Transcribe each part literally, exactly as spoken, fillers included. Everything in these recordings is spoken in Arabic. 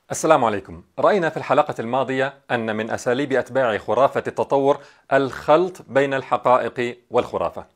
السلام عليكم. رأينا في الحلقة الماضية أن من أساليب أتباع خرافة التطور الخلط بين الحقائق والخرافة.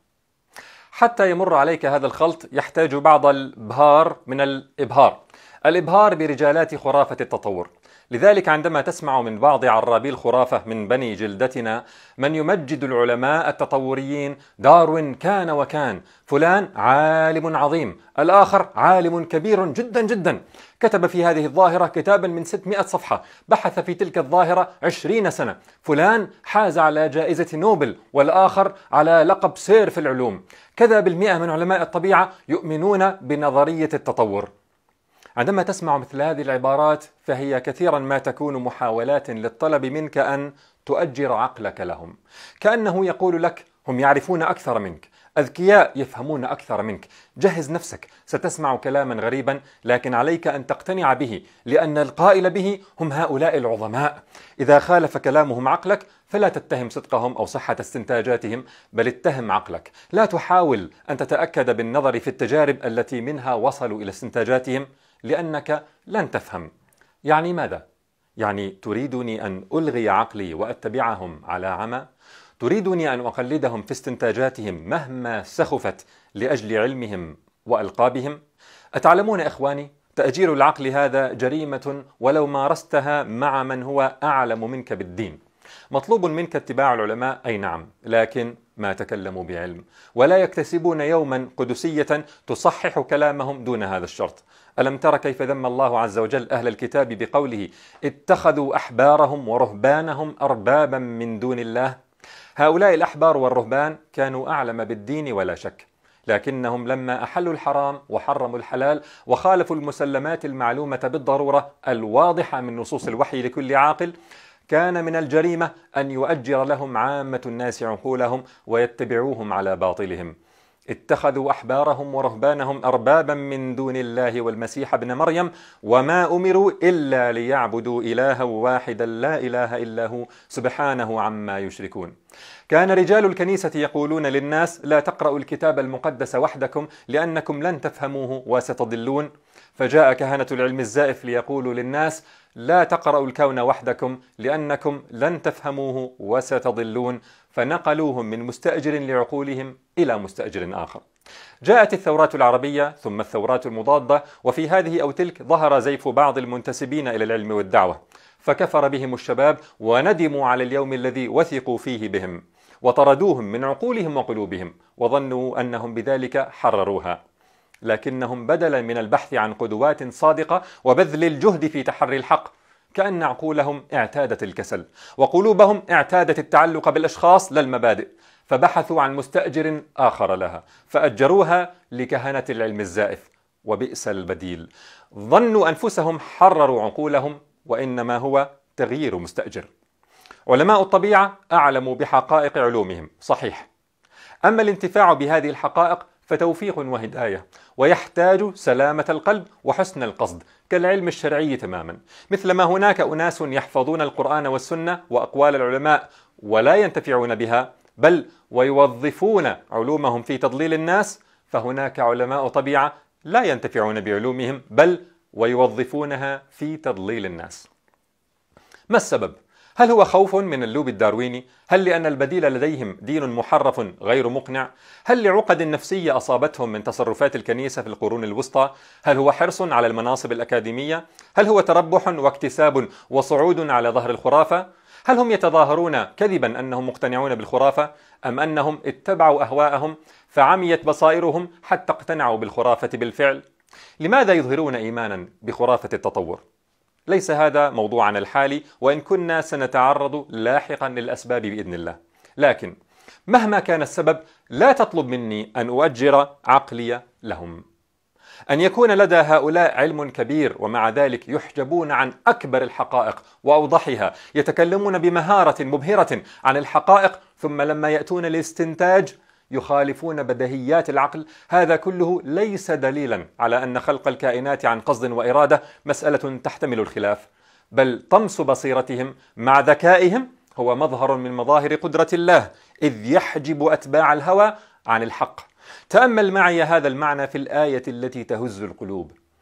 حتى يمر عليك هذا الخلط يحتاج بعض الإبهار من الإبهار الإبهار برجالات خرافة التطور. لذلك عندما تسمع من بعض عرابي الخرافة من بني جلدتنا من يمجد العلماء التطوريين: داروين كان وكان، فلان عالم عظيم، الآخر عالم كبير جدا جدا، كتب في هذه الظاهرة كتابا من ستمائة صفحة، بحث في تلك الظاهرة عشرين سنة، فلان حاز على جائزة نوبل والآخر على لقب سير في العلوم. كذا بالمئة من علماء الطبيعة يؤمنون بنظرية التطور. عندما تسمع مثل هذه العبارات فهي كثيرا ما تكون محاولات للطلب منك أن تؤجر عقلك لهم، كأنه يقول لك: هم يعرفون أكثر منك، أذكياء يفهمون أكثر منك، جهز نفسك، ستسمع كلاما غريبا لكن عليك أن تقتنع به، لأن القائل به هم هؤلاء العظماء. إذا خالف كلامهم عقلك فلا تتهم صدقهم أو صحة استنتاجاتهم، بل اتهم عقلك. لا تحاول أن تتأكد بالنظر في التجارب التي منها وصلوا إلى استنتاجاتهم، لأنك لن تفهم. يعني ماذا؟ يعني تريدني أن ألغي عقلي وأتبعهم على عمى؟ تريدني أن أقلدهم في استنتاجاتهم مهما سخفت لأجل علمهم وألقابهم؟ أتعلمون إخواني، تأجير العقل هذا جريمة ولو مارستها مع من هو أعلم منك بالدين. مطلوب منك اتباع العلماء، أي نعم، لكن ما تكلموا بعلم، ولا يكتسبون يوما قدسية تصحح كلامهم دون هذا الشرط. ألم تر كيف ذم الله عز وجل أهل الكتاب بقوله: اتخذوا أحبارهم ورهبانهم أربابا من دون الله؟ هؤلاء الأحبار والرهبان كانوا أعلم بالدين ولا شك، لكنهم لما أحلوا الحرام وحرموا الحلال وخالفوا المسلمات المعلومة بالضرورة الواضحة من نصوص الوحي لكل عاقل، كان من الجريمة أن يؤجر لهم عامة الناس عقولهم ويتبعوهم على باطلهم. اتخذوا أحبارهم ورهبانهم أربابا من دون الله والمسيح ابن مريم وما أمروا إلا ليعبدوا إلها واحدا لا إله إلا هو سبحانه عما يشركون. كان رجال الكنيسة يقولون للناس: لا تقرأوا الكتاب المقدس وحدكم لأنكم لن تفهموه وستضلون. فجاء كهنة العلم الزائف ليقولوا للناس: لا تقرأوا الكون وحدكم لأنكم لن تفهموه وستضلون. فنقلوهم من مستأجر لعقولهم إلى مستأجر آخر. جاءت الثورات العربية ثم الثورات المضادة، وفي هذه أو تلك ظهر زيف بعض المنتسبين إلى العلم والدعوة، فكفر بهم الشباب وندموا على اليوم الذي وثقوا فيه بهم، وطردوهم من عقولهم وقلوبهم، وظنوا أنهم بذلك حرروها. لكنهم بدلا من البحث عن قدوات صادقة وبذل الجهد في تحري الحق، كأن عقولهم اعتادت الكسل وقلوبهم اعتادت التعلق بالأشخاص لا المبادئ، فبحثوا عن مستأجر آخر لها فأجروها لكهنة العلم الزائف، وبئس البديل. ظنوا أنفسهم حرروا عقولهم، وإنما هو تغيير مستأجر. علماء الطبيعة أعلموا بحقائق علومهم، صحيح، أما الانتفاع بهذه الحقائق فتوفيق وهداية، ويحتاج سلامة القلب وحسن القصد كالعلم الشرعي تماما. مثلما هناك أناس يحفظون القرآن والسنة وأقوال العلماء ولا ينتفعون بها، بل ويوظفون علومهم في تضليل الناس، فهناك علماء طبيعة لا ينتفعون بعلومهم بل ويوظفونها في تضليل الناس. ما السبب؟ هل هو خوف من اللوب الدارويني؟ هل لأن البديل لديهم دين محرف غير مقنع؟ هل لعقد نفسية أصابتهم من تصرفات الكنيسة في القرون الوسطى؟ هل هو حرص على المناصب الأكاديمية؟ هل هو تربح واكتساب وصعود على ظهر الخرافة؟ هل هم يتظاهرون كذبا أنهم مقتنعون بالخرافة؟ أم أنهم اتبعوا أهواءهم فعميت بصائرهم حتى اقتنعوا بالخرافة بالفعل؟ لماذا يظهرون إيمانا بخرافة التطور؟ ليس هذا موضوعنا الحالي، وإن كنا سنتعرض لاحقا للأسباب بإذن الله. لكن مهما كان السبب لا تطلب مني أن أؤجر عقلي لهم. أن يكون لدى هؤلاء علم كبير ومع ذلك يحجبون عن أكبر الحقائق وأوضحها، يتكلمون بمهارة مبهرة عن الحقائق، ثم لما يأتون الاستنتاج يخالفون بديهيات العقل، هذا كله ليس دليلا على أن خلق الكائنات عن قصد وإرادة مسألة تحتمل الخلاف، بل طمس بصيرتهم مع ذكائهم هو مظهر من مظاهر قدرة الله، إذ يحجب أتباع الهوى عن الحق. تأمل معي هذا المعنى في الآية التي تهز القلوب: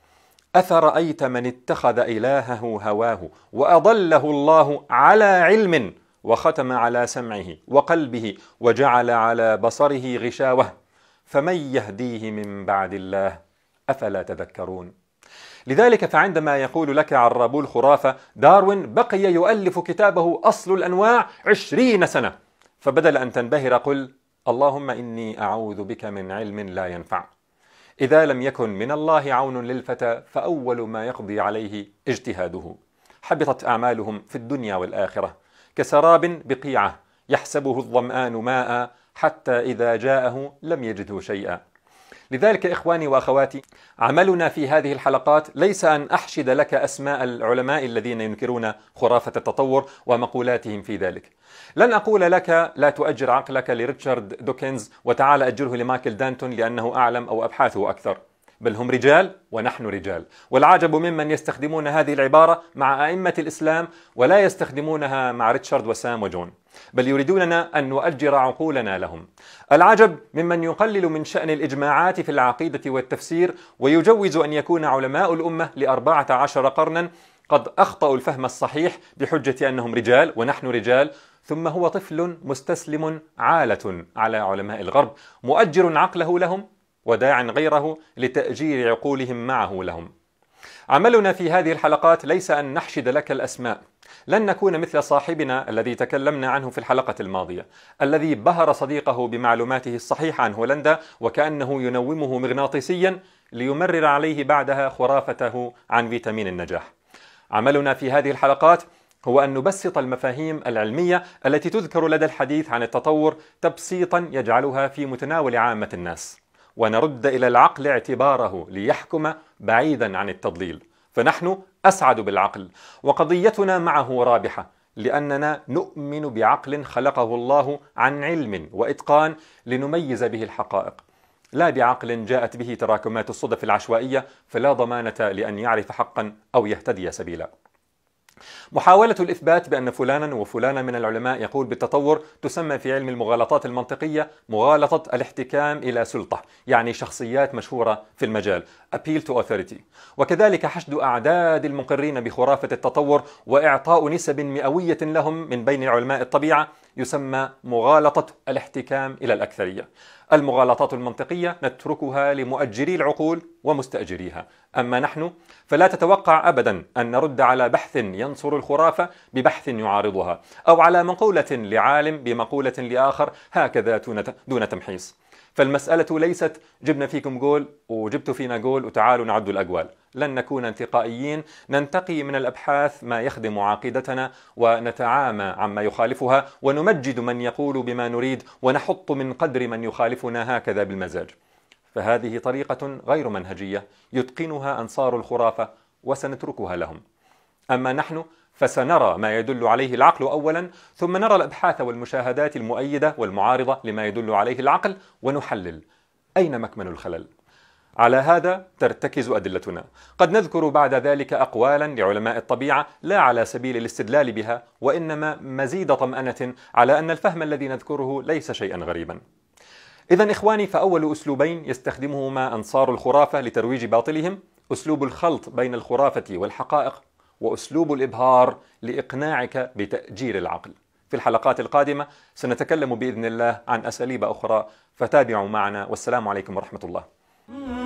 أفرأيت من اتخذ إلهه هواه وأضله الله على علم وختم على سمعه وقلبه وجعل على بصره غشاوة فمن يهديه من بعد الله أفلا تذكرون. لذلك فعندما يقول لك عرابو الخرافة داروين بقي يؤلف كتابه أصل الأنواع عشرين سنة، فبدل أن تنبهر قل اللهم إني أعوذ بك من علم لا ينفع. إذا لم يكن من الله عون للفتى فأول ما يقضي عليه اجتهاده. حبطت أعمالهم في الدنيا والآخرة كسراب بقيعة يحسبه الظمآن ماء حتى إذا جاءه لم يجده شيئا. لذلك إخواني وأخواتي، عملنا في هذه الحلقات ليس أن أحشد لك أسماء العلماء الذين ينكرون خرافة التطور ومقولاتهم في ذلك. لن أقول لك لا تؤجر عقلك لريتشارد دوكنز وتعال أجره لمايكل دانتون لأنه أعلم أو أبحاثه أكثر، بل هم رجال ونحن رجال. والعجب ممن يستخدمون هذه العبارة مع أئمة الإسلام ولا يستخدمونها مع ريتشارد وسام وجون، بل يريدوننا أن نؤجر عقولنا لهم. العجب ممن يقلل من شأن الإجماعات في العقيدة والتفسير ويجوز أن يكون علماء الأمة لأربعة عشر قرنا قد أخطأوا الفهم الصحيح بحجة أنهم رجال ونحن رجال، ثم هو طفل مستسلم عالة على علماء الغرب مؤجر عقله لهم وداع غيره لتأجير عقولهم معه لهم. عملنا في هذه الحلقات ليس أن نحشد لك الأسماء، لن نكون مثل صاحبنا الذي تكلمنا عنه في الحلقة الماضية، الذي بهر صديقه بمعلوماته الصحيحة عن هولندا وكأنه ينومه مغناطيسيا ليمرر عليه بعدها خرافته عن فيتامين النجاح. عملنا في هذه الحلقات هو أن نبسط المفاهيم العلمية التي تذكر لدى الحديث عن التطور تبسيطا يجعلها في متناول عامة الناس، ونرد إلى العقل اعتباره ليحكم بعيدا عن التضليل، فنحن أسعد بالعقل وقضيتنا معه رابحة لأننا نؤمن بعقل خلقه الله عن علم وإتقان لنميز به الحقائق، لا بعقل جاءت به تراكمات الصدف العشوائية فلا ضمانة لأن يعرف حقا أو يهتدي سبيلا. محاولة الإثبات بأن فلانا وفلانا من العلماء يقول بالتطور تسمى في علم المغالطات المنطقية مغالطة الاحتكام إلى سلطة، يعني شخصيات مشهورة في المجال appeal to authority. وكذلك حشد أعداد المقرين بخرافة التطور وإعطاء نسب مئوية لهم من بين علماء الطبيعة يسمى مغالطة الاحتكام إلى الأكثرية. المغالطات المنطقية نتركها لمؤجري العقول ومستأجريها، أما نحن فلا تتوقع أبدا أن نرد على بحث ينصر الخرافة ببحث يعارضها، أو على مقولة لعالم بمقولة لآخر هكذا دون تمحيص. فالمسألة ليست جبنا فيكم جول وجبتوا فينا جول وتعالوا نعد الأجوال. لن نكون انتقائيين، ننتقي من الأبحاث ما يخدم عقيدتنا ونتعامى عما يخالفها ونمجد من يقول بما نريد ونحط من قدر من يخالفنا هكذا بالمزاج. فهذه طريقة غير منهجية يتقنها أنصار الخرافة وسنتركها لهم. أما نحن فسنرى ما يدل عليه العقل أولا، ثم نرى الأبحاث والمشاهدات المؤيدة والمعارضة لما يدل عليه العقل ونحلل أين مكمن الخلل. على هذا ترتكز أدلتنا. قد نذكر بعد ذلك أقوالا لعلماء الطبيعة لا على سبيل الاستدلال بها، وإنما مزيد طمأنة على أن الفهم الذي نذكره ليس شيئا غريبا. إذن إخواني، فأول أسلوبين يستخدمهما أنصار الخرافة لترويج باطلهم أسلوب الخلط بين الخرافة والحقائق، وأسلوب الإبهار لإقناعك بتأجير العقل. في الحلقات القادمة سنتكلم بإذن الله عن أساليب أخرى، فتابعوا معنا، والسلام عليكم ورحمة الله.